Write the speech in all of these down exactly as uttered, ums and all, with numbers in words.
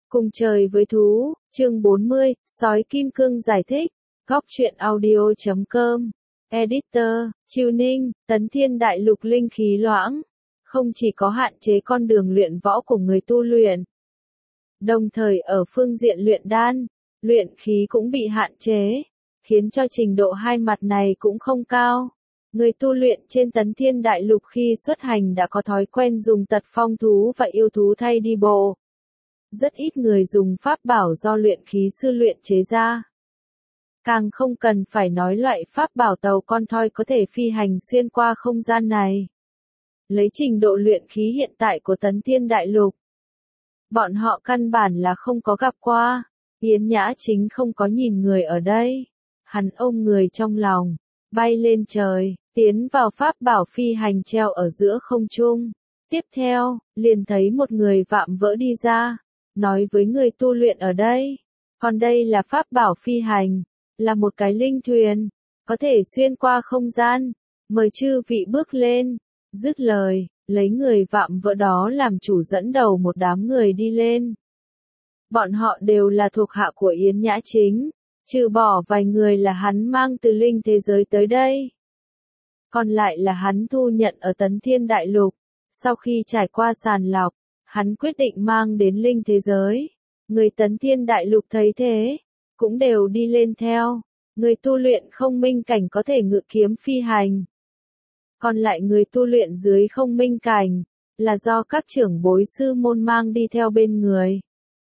Cùng trời với thú, chương bốn mươi, sói kim cương giải thích, góc truyện audio chấm com, editor, Chiêu Ninh, Tấn Thiên Đại Lục linh khí loãng, không chỉ có hạn chế con đường luyện võ của người tu luyện, đồng thời ở phương diện luyện đan, luyện khí cũng bị hạn chế, khiến cho trình độ hai mặt này cũng không cao. Người tu luyện trên Tấn Thiên Đại Lục khi xuất hành đã có thói quen dùng tật phong thú và yêu thú thay đi bộ. Rất ít người dùng pháp bảo do luyện khí sư luyện chế ra. Càng không cần phải nói loại pháp bảo tàu con thoi có thể phi hành xuyên qua không gian này. Lấy trình độ luyện khí hiện tại của Tấn Thiên Đại Lục, bọn họ căn bản là không có gặp qua. Yến Nhã Chính không có nhìn người ở đây. Hắn ôm người trong lòng, bay lên trời, tiến vào pháp bảo phi hành treo ở giữa không trung. Tiếp theo, liền thấy một người vạm vỡ đi ra, nói với người tu luyện ở đây. Còn đây là pháp bảo phi hành, là một cái linh thuyền, có thể xuyên qua không gian, mời chư vị bước lên. Dứt lời, lấy người vạm vỡ đó làm chủ dẫn đầu một đám người đi lên. Bọn họ đều là thuộc hạ của Yến Nhã Chính, trừ bỏ vài người là hắn mang từ linh thế giới tới đây. Còn lại là hắn thu nhận ở Tấn Thiên Đại Lục. Sau khi trải qua sàng lọc, hắn quyết định mang đến linh thế giới. Người Tấn Thiên Đại Lục thấy thế, cũng đều đi lên theo. Người tu luyện không minh cảnh có thể ngự kiếm phi hành. Còn lại người tu luyện dưới không minh cảnh, là do các trưởng bối sư môn mang đi theo bên người.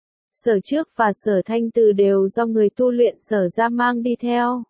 Sở Trước và Sở Thanh Từ đều do người tu luyện Sở ra mang đi theo.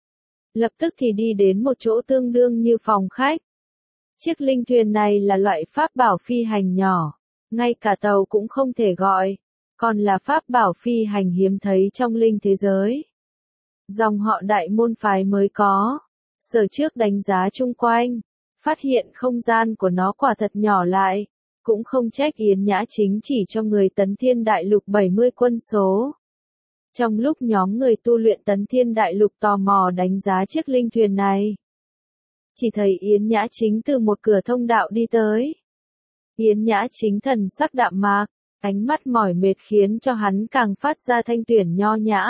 Lập tức thì đi đến một chỗ tương đương như phòng khách. Chiếc linh thuyền này là loại pháp bảo phi hành nhỏ, ngay cả tàu cũng không thể gọi, còn là pháp bảo phi hành hiếm thấy trong linh thế giới. Dòng họ Đại môn phái mới có. Sở Trước đánh giá chung quanh, phát hiện không gian của nó quả thật nhỏ lại, cũng không trách Yến Nhã Chính chỉ cho người Tấn Thiên Đại Lục bảy mươi quân số. Trong lúc nhóm người tu luyện Tấn Thiên Đại Lục tò mò đánh giá chiếc linh thuyền này, chỉ thấy Yến Nhã Chính từ một cửa thông đạo đi tới. Yến Nhã Chính thần sắc đạm mạc, ánh mắt mỏi mệt khiến cho hắn càng phát ra thanh tuyển nho nhã.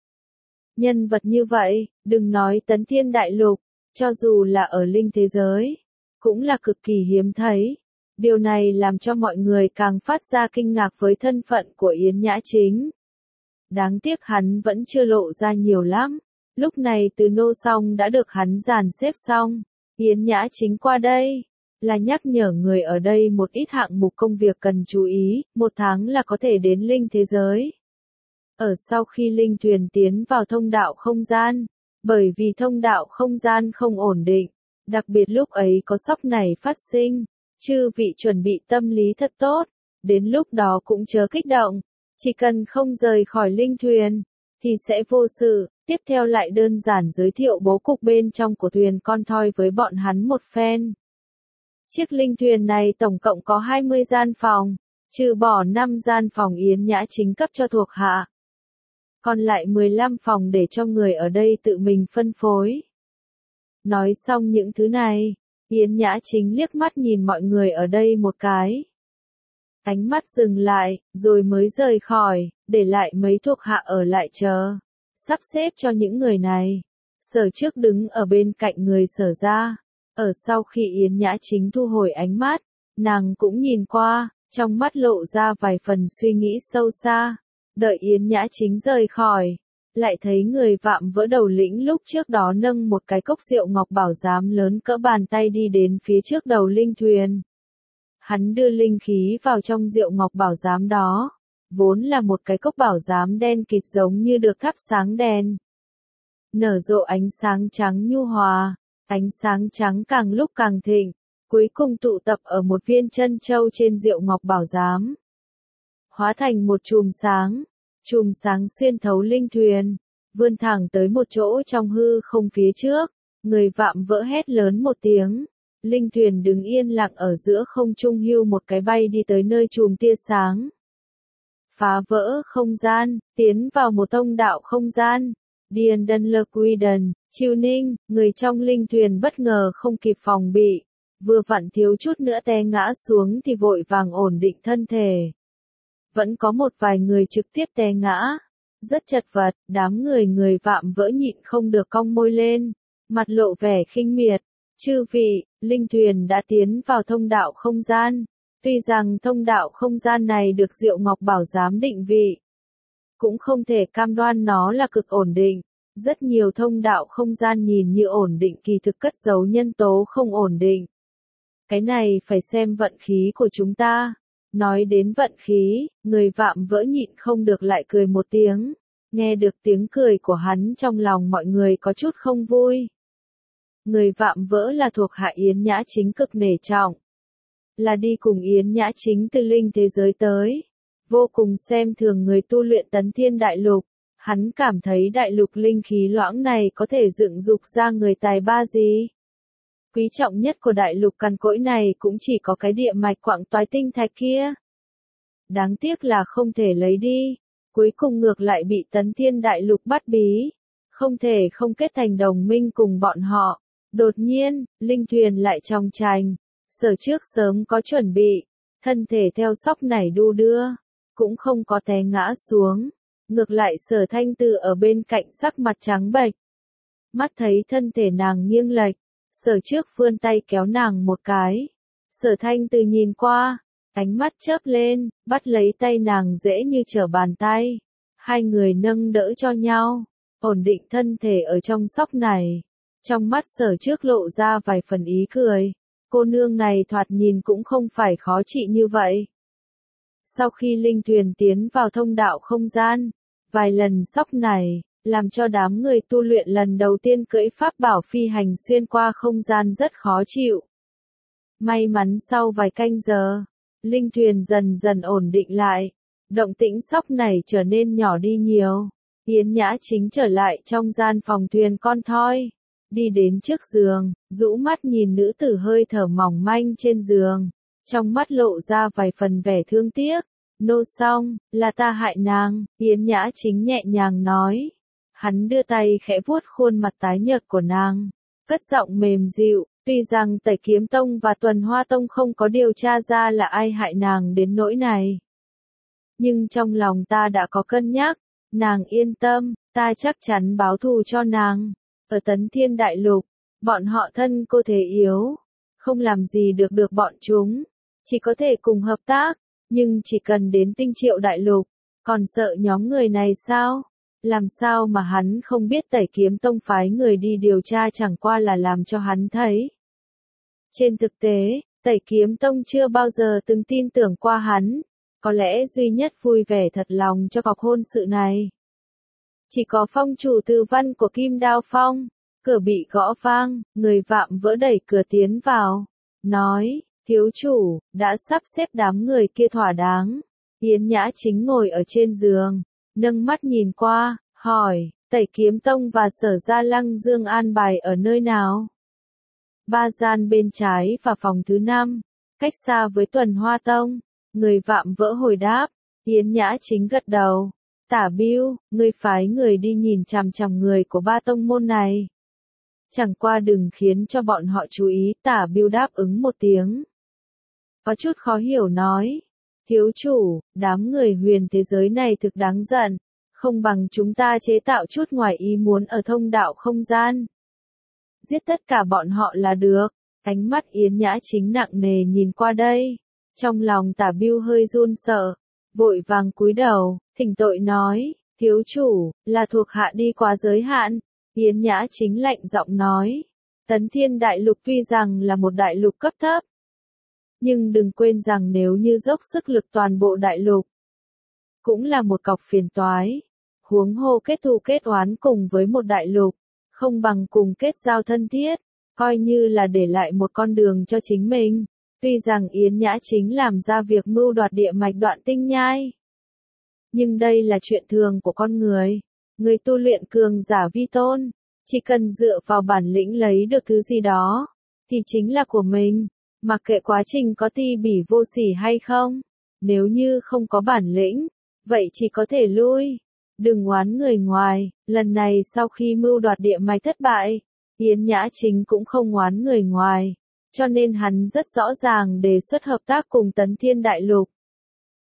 Nhân vật như vậy, đừng nói Tấn Thiên Đại Lục, cho dù là ở linh thế giới, cũng là cực kỳ hiếm thấy. Điều này làm cho mọi người càng phát ra kinh ngạc với thân phận của Yến Nhã Chính. Đáng tiếc hắn vẫn chưa lộ ra nhiều lắm. Lúc này Từ Nô Song đã được hắn dàn xếp xong. Yến Nhã Chính qua đây, là nhắc nhở người ở đây một ít hạng mục công việc cần chú ý, một tháng là có thể đến linh thế giới. Ở sau khi linh thuyền tiến vào thông đạo không gian, bởi vì thông đạo không gian không ổn định, đặc biệt lúc ấy có sóc này phát sinh, chư vị chuẩn bị tâm lý thật tốt, đến lúc đó cũng chớ kích động, chỉ cần không rời khỏi linh thuyền, thì sẽ vô sự. Tiếp theo lại đơn giản giới thiệu bố cục bên trong của thuyền con thoi với bọn hắn một phen. Chiếc linh thuyền này tổng cộng có hai mươi gian phòng, trừ bỏ năm gian phòng Yến Nhã Chính cấp cho thuộc hạ. Còn lại mười lăm phòng để cho người ở đây tự mình phân phối. Nói xong những thứ này, Yến Nhã Chính liếc mắt nhìn mọi người ở đây một cái. Ánh mắt dừng lại, rồi mới rời khỏi, để lại mấy thuộc hạ ở lại chờ. Sắp xếp cho những người này. Sở Trước đứng ở bên cạnh người Sở ra. Ở sau khi Yến Nhã Chính thu hồi ánh mắt, nàng cũng nhìn qua, trong mắt lộ ra vài phần suy nghĩ sâu xa. Đợi Yến Nhã Chính rời khỏi, lại thấy người vạm vỡ đầu lĩnh lúc trước đó nâng một cái cốc rượu ngọc bảo giám lớn cỡ bàn tay đi đến phía trước đầu linh thuyền. Hắn đưa linh khí vào trong rượu ngọc bảo giám đó. Vốn là một cái cốc bảo giám đen kịt giống như được thắp sáng đèn. Nở rộ ánh sáng trắng nhu hòa, ánh sáng trắng càng lúc càng thịnh, cuối cùng tụ tập ở một viên chân châu trên rượu ngọc bảo giám. Hóa thành một chùm sáng, chùm sáng xuyên thấu linh thuyền, vươn thẳng tới một chỗ trong hư không phía trước, người vạm vỡ hét lớn một tiếng. Linh thuyền đứng yên lặng ở giữa không trung hưu một cái bay đi tới nơi chùm tia sáng. Phá vỡ không gian, tiến vào một thông đạo không gian. Điền Đân Lơ Quy Đần, Chiêu Ninh, người trong linh thuyền bất ngờ không kịp phòng bị, vừa vặn thiếu chút nữa té ngã xuống thì vội vàng ổn định thân thể. vẫn có một vài người trực tiếp té ngã. Rất chật vật, đám người người vạm vỡ nhịn không được cong môi lên, mặt lộ vẻ khinh miệt. Chư vị, linh thuyền đã tiến vào thông đạo không gian. Tuy rằng thông đạo không gian này được Diệu Ngọc Bảo giám định vị, cũng không thể cam đoan nó là cực ổn định. Rất nhiều thông đạo không gian nhìn như ổn định kỳ thực cất giấu nhân tố không ổn định. Cái này phải xem vận khí của chúng ta. Nói đến vận khí, người vạm vỡ nhịn không được lại cười một tiếng. Nghe được tiếng cười của hắn trong lòng mọi người có chút không vui. Người vạm vỡ là thuộc hạ Yến Nhã Chính cực nể trọng. Là đi cùng Yến Nhã Chính từ linh thế giới tới. Vô cùng xem thường người tu luyện Tấn Thiên Đại Lục. Hắn cảm thấy đại lục linh khí loãng này có thể dựng dục ra người tài ba gì. Quý trọng nhất của đại lục cằn cỗi này cũng chỉ có cái địa mạch quặng toái tinh thạch kia. Đáng tiếc là không thể lấy đi. Cuối cùng ngược lại bị Tấn Thiên Đại Lục bắt bí. Không thể không kết thành đồng minh cùng bọn họ. Đột nhiên, linh thuyền lại trong trành. Sở trước sớm có chuẩn bị. Thân thể theo sóc nảy đu đưa. Cũng không có té ngã xuống. Ngược lại Sở Thanh Từ ở bên cạnh sắc mặt trắng bệch. Mắt thấy thân thể nàng nghiêng lệch. Sở trước vươn tay kéo nàng một cái. Sở Thanh Từ nhìn qua. Ánh mắt chớp lên, bắt lấy tay nàng dễ như trở bàn tay. Hai người nâng đỡ cho nhau. Ổn định thân thể ở trong sóc này. Trong mắt Sở trước lộ ra vài phần ý cười. Cô nương này thoạt nhìn cũng không phải khó trị như vậy. Sau khi linh thuyền tiến vào thông đạo không gian, vài lần sóc này, làm cho đám người tu luyện lần đầu tiên cưỡi pháp bảo phi hành xuyên qua không gian rất khó chịu. May mắn sau vài canh giờ, linh thuyền dần dần ổn định lại, động tĩnh sóc này trở nên nhỏ đi nhiều. Yến Nhã Chính trở lại trong gian phòng thuyền con thoi, đi đến trước giường, rũ mắt nhìn nữ tử hơi thở mỏng manh trên giường, trong mắt lộ ra vài phần vẻ thương tiếc. Nô xong, là ta hại nàng, Yến Nhã Chính nhẹ nhàng nói. Hắn đưa tay khẽ vuốt khuôn mặt tái nhợt của nàng, cất giọng mềm dịu, tuy rằng Tẩy Kiếm Tông và Tuần Hoa Tông không có điều tra ra là ai hại nàng đến nỗi này. Nhưng trong lòng ta đã có cân nhắc, nàng yên tâm, ta chắc chắn báo thù cho nàng. Ở Tấn Thiên Đại Lục, bọn họ thân cô thế yếu, không làm gì được được bọn chúng, chỉ có thể cùng hợp tác. Nhưng chỉ cần đến Tinh Triệu Đại Lục, còn sợ nhóm người này sao? Làm sao mà hắn không biết Tẩy Kiếm Tông phái người đi điều tra chẳng qua là làm cho hắn thấy. Trên thực tế, Tẩy Kiếm Tông chưa bao giờ từng tin tưởng qua hắn, có lẽ duy nhất vui vẻ thật lòng cho cọc hôn sự này. Chỉ có phong chủ Từ Văn của Kim Đao Phong, cửa bị gõ vang, người vạm vỡ đẩy cửa tiến vào, nói. Thiếu chủ, đã sắp xếp đám người kia thỏa đáng. Yến Nhã Chính ngồi ở trên giường, nâng mắt nhìn qua, hỏi, Tẩy Kiếm Tông và Sở Gia Lăng Dương an bài ở nơi nào? Ba gian bên trái và phòng thứ năm, cách xa với Tuần Hoa Tông. Người vạm vỡ hồi đáp, Yến Nhã Chính gật đầu. Tả Bưu, ngươi phái người đi nhìn chằm chằm người của ba tông môn này. Chẳng qua đừng khiến cho bọn họ chú ý. Tả Bưu đáp ứng một tiếng. Có chút khó hiểu nói, thiếu chủ, đám người huyền thế giới này thực đáng giận, không bằng chúng ta chế tạo chút ngoài ý muốn ở thông đạo không gian. Giết tất cả bọn họ là được. Ánh mắt Yến Nhã Chính nặng nề nhìn qua đây, trong lòng Tả Bưu hơi run sợ, vội vàng cúi đầu, thỉnh tội nói, thiếu chủ, là thuộc hạ đi quá giới hạn. Yến Nhã Chính lạnh giọng nói, Tấn Thiên Đại Lục tuy rằng là một đại lục cấp thấp, nhưng đừng quên rằng nếu như dốc sức lực toàn bộ đại lục, cũng là một cọc phiền toái. Huống hồ kết thù kết oán cùng với một đại lục, không bằng cùng kết giao thân thiết, coi như là để lại một con đường cho chính mình. Tuy rằng Yến Nhã Chính làm ra việc mưu đoạt địa mạch đoạn tinh nhai, nhưng đây là chuyện thường của con người. Người tu luyện cường giả vi tôn, chỉ cần dựa vào bản lĩnh lấy được thứ gì đó, thì chính là của mình. Mặc kệ quá trình có ti bỉ vô sỉ hay không, nếu như không có bản lĩnh, vậy chỉ có thể lui. Đừng oán người ngoài, lần này sau khi mưu đoạt địa mạch thất bại, Yến Nhã Chính cũng không oán người ngoài, cho nên hắn rất rõ ràng đề xuất hợp tác cùng Tấn Thiên Đại Lục.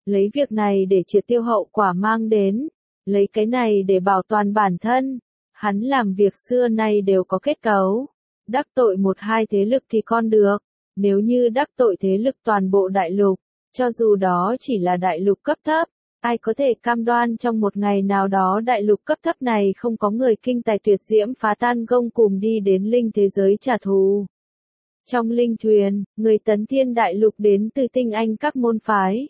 lấy việc này để triệt tiêu hậu quả mang đến, lấy cái này để bảo toàn bản thân. Hắn làm việc xưa nay đều có kết cấu, đắc tội một hai thế lực thì con được, nếu như đắc tội thế lực toàn bộ đại lục, cho dù đó chỉ là đại lục cấp thấp, ai có thể cam đoan trong một ngày nào đó đại lục cấp thấp này không có người kinh tài tuyệt diễm phá tan gông cùm đi đến linh thế giới trả thù. Trong linh thuyền, người tấn thiên đại lục đến từ tinh anh các môn phái.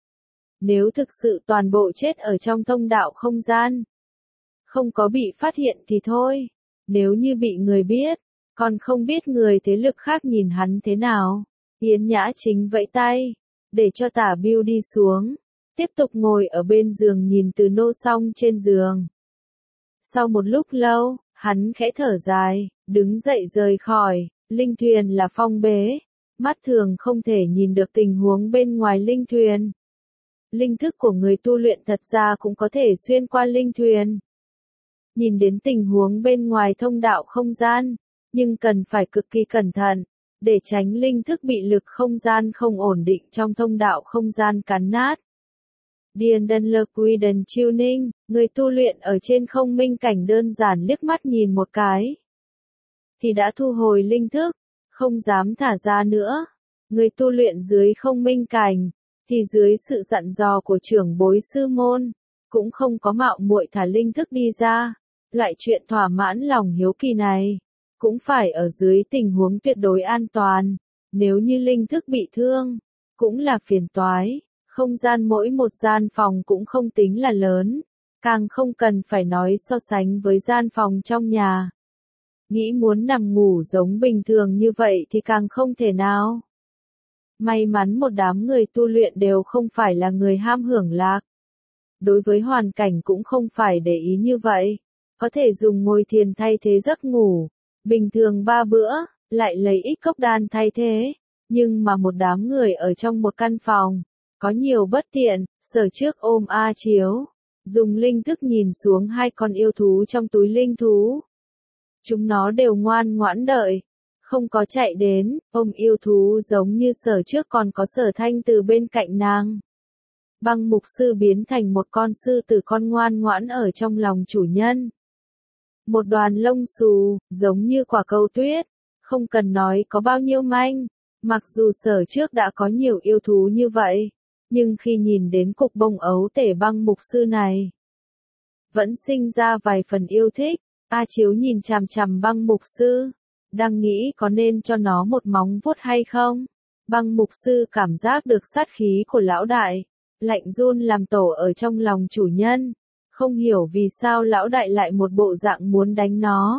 Nếu thực sự toàn bộ chết ở trong thông đạo không gian, không có bị phát hiện thì thôi, nếu như bị người biết, còn không biết người thế lực khác nhìn hắn thế nào. Yến Nhã Chính vẫy tay, để cho Tả Bưu đi xuống, tiếp tục ngồi ở bên giường nhìn Từ Nô Song trên giường. Sau một lúc lâu, hắn khẽ thở dài, đứng dậy rời khỏi, linh thuyền là phong bế, mắt thường không thể nhìn được tình huống bên ngoài linh thuyền. Linh thức của người tu luyện thật ra cũng có thể xuyên qua linh thuyền, nhìn đến tình huống bên ngoài thông đạo không gian, nhưng cần phải cực kỳ cẩn thận, để tránh linh thức bị lực không gian không ổn định trong thông đạo không gian cắn nát. Điền Đần Lơ Quy Đần Chiêu Ninh, người tu luyện ở trên không minh cảnh đơn giản liếc mắt nhìn một cái, thì đã thu hồi linh thức, không dám thả ra nữa. Người tu luyện dưới không minh cảnh, thì dưới sự dặn dò của trưởng bối sư môn, cũng không có mạo muội thả linh thức đi ra. Loại chuyện thỏa mãn lòng hiếu kỳ này, cũng phải ở dưới tình huống tuyệt đối an toàn. Nếu như linh thức bị thương, cũng là phiền toái. Không gian mỗi một gian phòng cũng không tính là lớn, càng không cần phải nói so sánh với gian phòng trong nhà. Nghĩ muốn nằm ngủ giống bình thường như vậy thì càng không thể nào. May mắn một đám người tu luyện đều không phải là người ham hưởng lạc. Đối với hoàn cảnh cũng không phải để ý như vậy. Có thể dùng ngồi thiền thay thế giấc ngủ, bình thường ba bữa, lại lấy ít cốc đan thay thế. Nhưng mà một đám người ở trong một căn phòng, có nhiều bất tiện. Sở Trước ôm A Chiếu, dùng linh thức nhìn xuống hai con yêu thú trong túi linh thú. Chúng nó đều ngoan ngoãn đợi, không có chạy đến, ôm yêu thú giống như Sở Trước còn có Sở Thanh từ bên cạnh nàng. Băng mục sư biến thành một con sư tử con ngoan ngoãn ở trong lòng chủ nhân. Một đoàn lông xù, giống như quả cầu tuyết, không cần nói có bao nhiêu manh, mặc dù Sở Trước đã có nhiều yêu thú như vậy, nhưng khi nhìn đến cục bông ấu tể băng mục sư này, vẫn sinh ra vài phần yêu thích. A Chiếu nhìn chằm chằm băng mục sư, đang nghĩ có nên cho nó một móng vuốt hay không. Băng mục sư cảm giác được sát khí của lão đại, lạnh run làm tổ ở trong lòng chủ nhân, không hiểu vì sao lão đại lại một bộ dạng muốn đánh nó.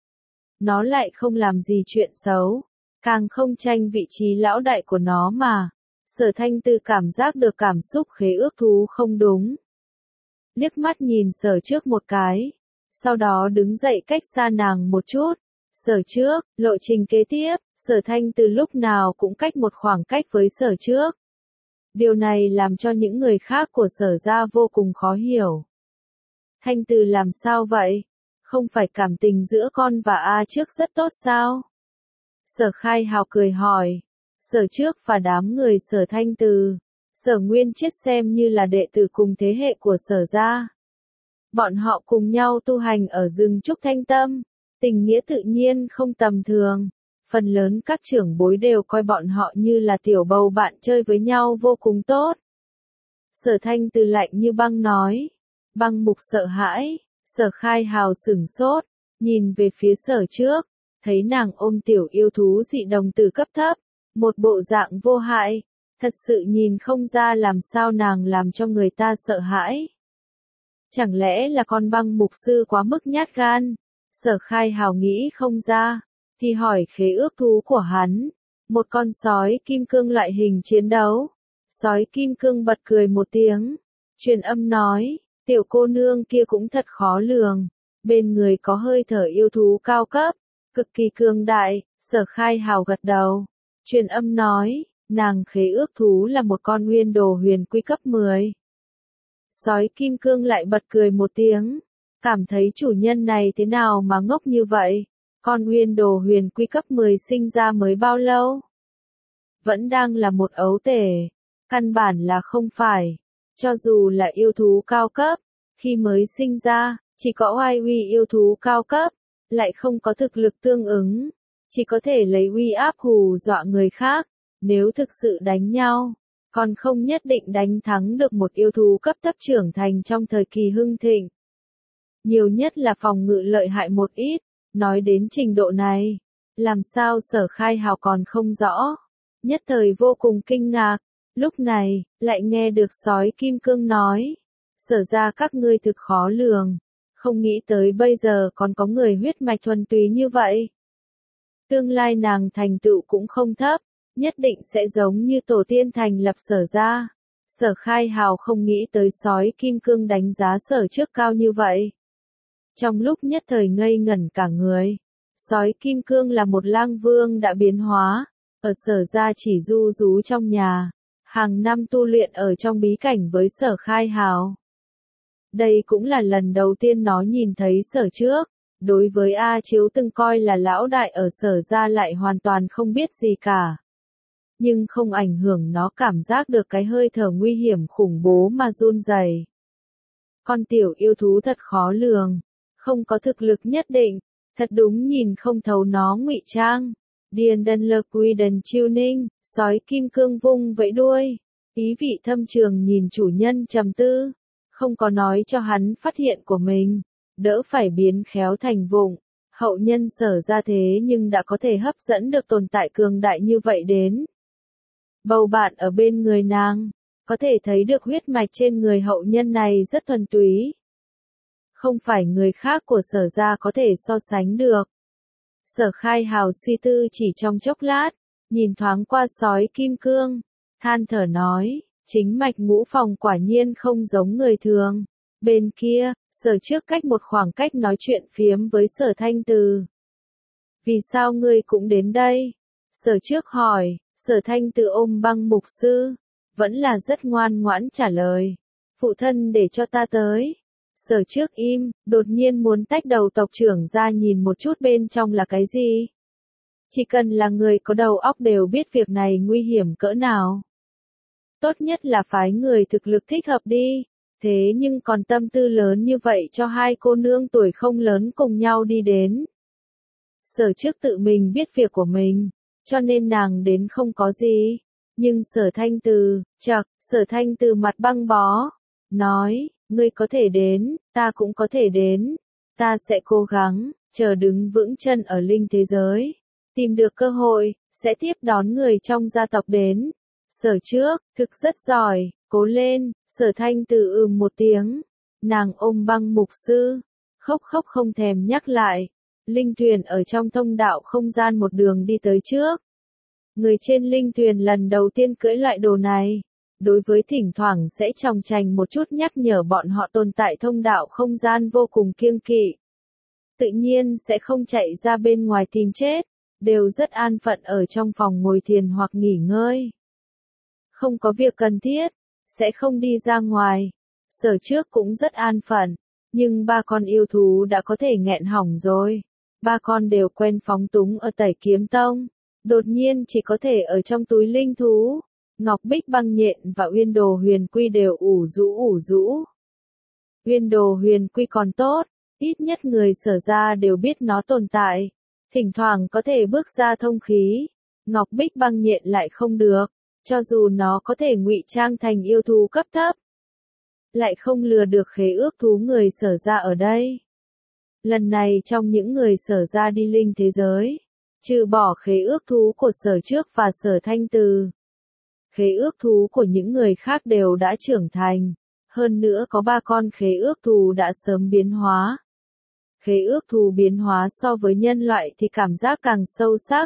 Nó lại không làm gì chuyện xấu, càng không tranh vị trí lão đại của nó mà. Sở Thanh Tư cảm giác được cảm xúc khế ước thú không đúng. Liếc mắt nhìn Sở Trước một cái, sau đó đứng dậy cách xa nàng một chút. Sở Trước, lộ trình kế tiếp, Sở Thanh Tư lúc nào cũng cách một khoảng cách với Sở Trước. Điều này làm cho những người khác của Sở gia vô cùng khó hiểu. Thanh Tư làm sao vậy? Không phải cảm tình giữa con và A Trước rất tốt sao? Sở Khai Hào cười hỏi. Sở Trước và đám người Sở Thanh Từ, Sở Nguyên Chiết xem như là đệ tử cùng thế hệ của Sở gia. Bọn họ cùng nhau tu hành ở rừng trúc Thanh Tâm, tình nghĩa tự nhiên không tầm thường. Phần lớn các trưởng bối đều coi bọn họ như là tiểu bầu bạn chơi với nhau vô cùng tốt. Sở Thanh Từ lạnh như băng nói. Băng mục sợ hãi, Sở Khai Hào sửng sốt, nhìn về phía Sở Trước, thấy nàng ôm tiểu yêu thú dị đồng từ cấp thấp, một bộ dạng vô hại, thật sự nhìn không ra làm sao nàng làm cho người ta sợ hãi. Chẳng lẽ là con băng mục sư quá mức nhát gan? Sở Khai Hào nghĩ không ra, thì hỏi khế ước thú của hắn, một con sói kim cương loại hình chiến đấu. Sói kim cương bật cười một tiếng, truyền âm nói, tiểu cô nương kia cũng thật khó lường, bên người có hơi thở yêu thú cao cấp, cực kỳ cường đại. Sở Khai Hào gật đầu, truyền âm nói, nàng khế ước thú là một con nguyên đồ huyền quy cấp mười. Sói kim cương lại bật cười một tiếng, cảm thấy chủ nhân này thế nào mà ngốc như vậy, con nguyên đồ huyền quy cấp mười sinh ra mới bao lâu? Vẫn đang là một ấu tể, căn bản là không phải, Cho dù là yêu thú cao cấp, khi mới sinh ra, chỉ có oai uy yêu thú cao cấp, lại không có thực lực tương ứng, chỉ có thể lấy uy áp hù dọa người khác, nếu thực sự đánh nhau, còn không nhất định đánh thắng được một yêu thú cấp thấp trưởng thành trong thời kỳ hưng thịnh. Nhiều nhất là phòng ngự lợi hại một ít, nói đến trình độ này, làm sao Sở Khai Hào còn không rõ, nhất thời vô cùng kinh ngạc, lúc này, lại nghe được sói kim cương nói, Sở ra các ngươi thực khó lường, không nghĩ tới bây giờ còn có người huyết mạch thuần túy như vậy. Tương lai nàng thành tựu cũng không thấp, nhất định sẽ giống như tổ tiên thành lập Sở ra. Sở Khai Hào không nghĩ tới sói kim cương đánh giá Sở trước cao như vậy. Trong lúc nhất thời ngây ngẩn cả người, sói kim cương là một lang vương đã biến hóa, ở Sở ra chỉ du rú trong nhà, hàng năm tu luyện ở trong bí cảnh với Sở Khai Hào. Đây cũng là lần đầu tiên nó nhìn thấy Sở trước, đối với A Chiếu từng coi là lão đại ở Sở ra lại hoàn toàn không biết gì cả. Nhưng không ảnh hưởng nó cảm giác được cái hơi thở nguy hiểm khủng bố mà run rẩy. Con tiểu yêu thú thật khó lường, không có thực lực nhất định, thật đúng nhìn không thấu nó ngụy trang. Điền đần lờ quy đần chiêu ninh, sói kim cương vung vẫy đuôi, ý vị thâm trường nhìn chủ nhân trầm tư, không có nói cho hắn phát hiện của mình, đỡ phải biến khéo thành vụng. Hậu nhân Sở ra thế nhưng đã có thể hấp dẫn được tồn tại cường đại như vậy đến. Bầu bạn ở bên người nàng, có thể thấy được huyết mạch trên người hậu nhân này rất thuần túy. Không phải người khác của Sở ra có thể so sánh được. Sở Khai Hào suy tư chỉ trong chốc lát, nhìn thoáng qua sói kim cương, than thở nói, chính mạch ngũ phòng quả nhiên không giống người thường. Bên kia, Sở trước cách một khoảng cách nói chuyện phiếm với Sở Thanh Từ. Vì sao ngươi cũng đến đây? Sở trước hỏi, Sở Thanh Từ ôm băng mục sư, vẫn là rất ngoan ngoãn trả lời. Phụ thân để cho ta tới. Sở trước im, đột nhiên muốn tách đầu tộc trưởng ra nhìn một chút bên trong là cái gì. Chỉ cần là người có đầu óc đều biết việc này nguy hiểm cỡ nào. Tốt nhất là phái người thực lực thích hợp đi. Thế nhưng còn tâm tư lớn như vậy cho hai cô nương tuổi không lớn cùng nhau đi đến. Sở trước tự mình biết việc của mình, cho nên nàng đến không có gì. Nhưng Sở Thanh Từ, chậc, Sở Thanh Từ mặt băng bó, nói, ngươi có thể đến, ta cũng có thể đến, ta sẽ cố gắng, chờ đứng vững chân ở linh thế giới, tìm được cơ hội, sẽ tiếp đón người trong gia tộc đến. Sở trước, thực rất giỏi, cố lên, Sở Thanh Từ ừm một tiếng, nàng ôm băng mục sư, khóc khóc không thèm nhắc lại, linh thuyền ở trong thông đạo không gian một đường đi tới trước. Người trên linh thuyền lần đầu tiên cưỡi loại đồ này, đối với thỉnh thoảng sẽ chòng chành một chút nhắc nhở bọn họ tồn tại thông đạo không gian vô cùng kiêng kỵ. Tự nhiên sẽ không chạy ra bên ngoài tìm chết, đều rất an phận ở trong phòng ngồi thiền hoặc nghỉ ngơi. Không có việc cần thiết, sẽ không đi ra ngoài. Sở trước cũng rất an phận, nhưng ba con yêu thú đã có thể nghẹn hỏng rồi. Ba con đều quen phóng túng ở Tẩy Kiếm Tông, đột nhiên chỉ có thể ở trong túi linh thú. Ngọc Bích Băng Nhện và Uyên Đồ Huyền Quy đều ủ rũ ủ rũ. Uyên Đồ Huyền Quy còn tốt, ít nhất người Sở ra đều biết nó tồn tại, thỉnh thoảng có thể bước ra thông khí. Ngọc Bích Băng Nhện lại không được, cho dù nó có thể ngụy trang thành yêu thú cấp thấp, lại không lừa được khế ước thú người Sở ra ở đây. Lần này trong những người Sở ra đi linh thế giới, trừ bỏ khế ước thú của Sở trước và Sở Thanh Từ, khế ước thú của những người khác đều đã trưởng thành, hơn nữa có ba con khế ước thú đã sớm biến hóa. Khế ước thú biến hóa so với nhân loại thì cảm giác càng sâu sắc.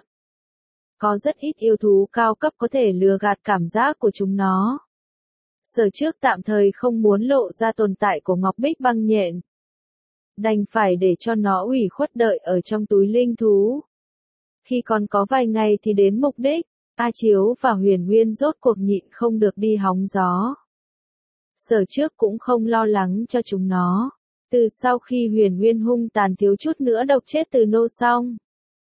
Có rất ít yêu thú cao cấp có thể lừa gạt cảm giác của chúng nó. Sở trước tạm thời không muốn lộ ra tồn tại của Ngọc Bích Băng Nhện, đành phải để cho nó ủy khuất đợi ở trong túi linh thú. Khi còn có vài ngày thì đến mục đích, A Chiếu và Huyền Nguyên rốt cuộc nhịn không được đi hóng gió. Sở trước cũng không lo lắng cho chúng nó. Từ sau khi Huyền Nguyên hung tàn thiếu chút nữa độc chết từ nô xong,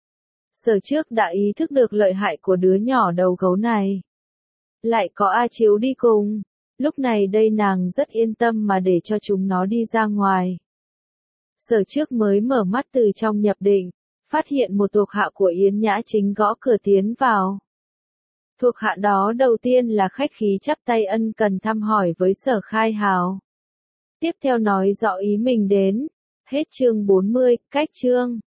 Sở trước đã ý thức được lợi hại của đứa nhỏ đầu gấu này. Lại có A Chiếu đi cùng, Lúc này đây nàng rất yên tâm mà để cho chúng nó đi ra ngoài. Sở Trước mới mở mắt từ trong nhập định, phát hiện một thuộc hạ của Yến Nhã chính gõ cửa tiến vào. Thuộc hạ đó đầu tiên là khách khí chắp tay ân cần thăm hỏi với Sở Khai Hào. Tiếp theo nói rõ ý mình đến. Hết chương bốn mươi, cách chương.